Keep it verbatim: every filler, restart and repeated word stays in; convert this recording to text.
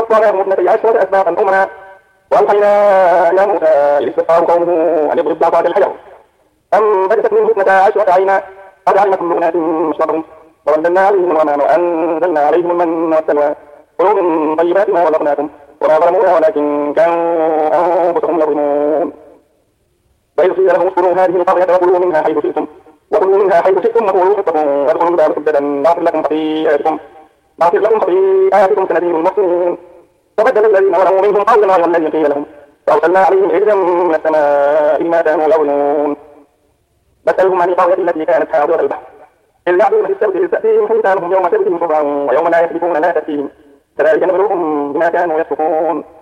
فاصطنعهم اثنتي عشرة أسباطا أمما وأوحينا إلى موسى إذ استسقاه قومه أن اضرب بعصاك الحجر فانبجست منه اثنتا عشرة عينا قد علم كل أناس مشربهم وظللنا عليهم الغمام وأنزلنا عليهم المن والسلوى كلوا من طيبات ما رزقناكم وما ظلمونا ولكن كانوا أنفسهم يظلمون وإذ قيل لهم اسكنوا هذه القرية وكلوا منها حيث شئتم وكلوا منها حيث شئتم وقولوا حطة وادخلوا الباب سجدا نغفر لكم خطيئاتكم نغفر لكم خطيئاتكم سنزيد المحسنين فبدل الذين ظلموا منهم قولا غير الذي قيل لهم فأرسلنا عليهم رجزا من السماء بما كانوا يظلمون مثلهم عن القرية التي كانت حاضرة البحر إذ يعدون في السبت إذ تأتيهم حيتانهم يوم سبتهم شرعا ويوم لا يسبتون لا تأتيهم كذلك نبلوهم بما كانوا يفسقون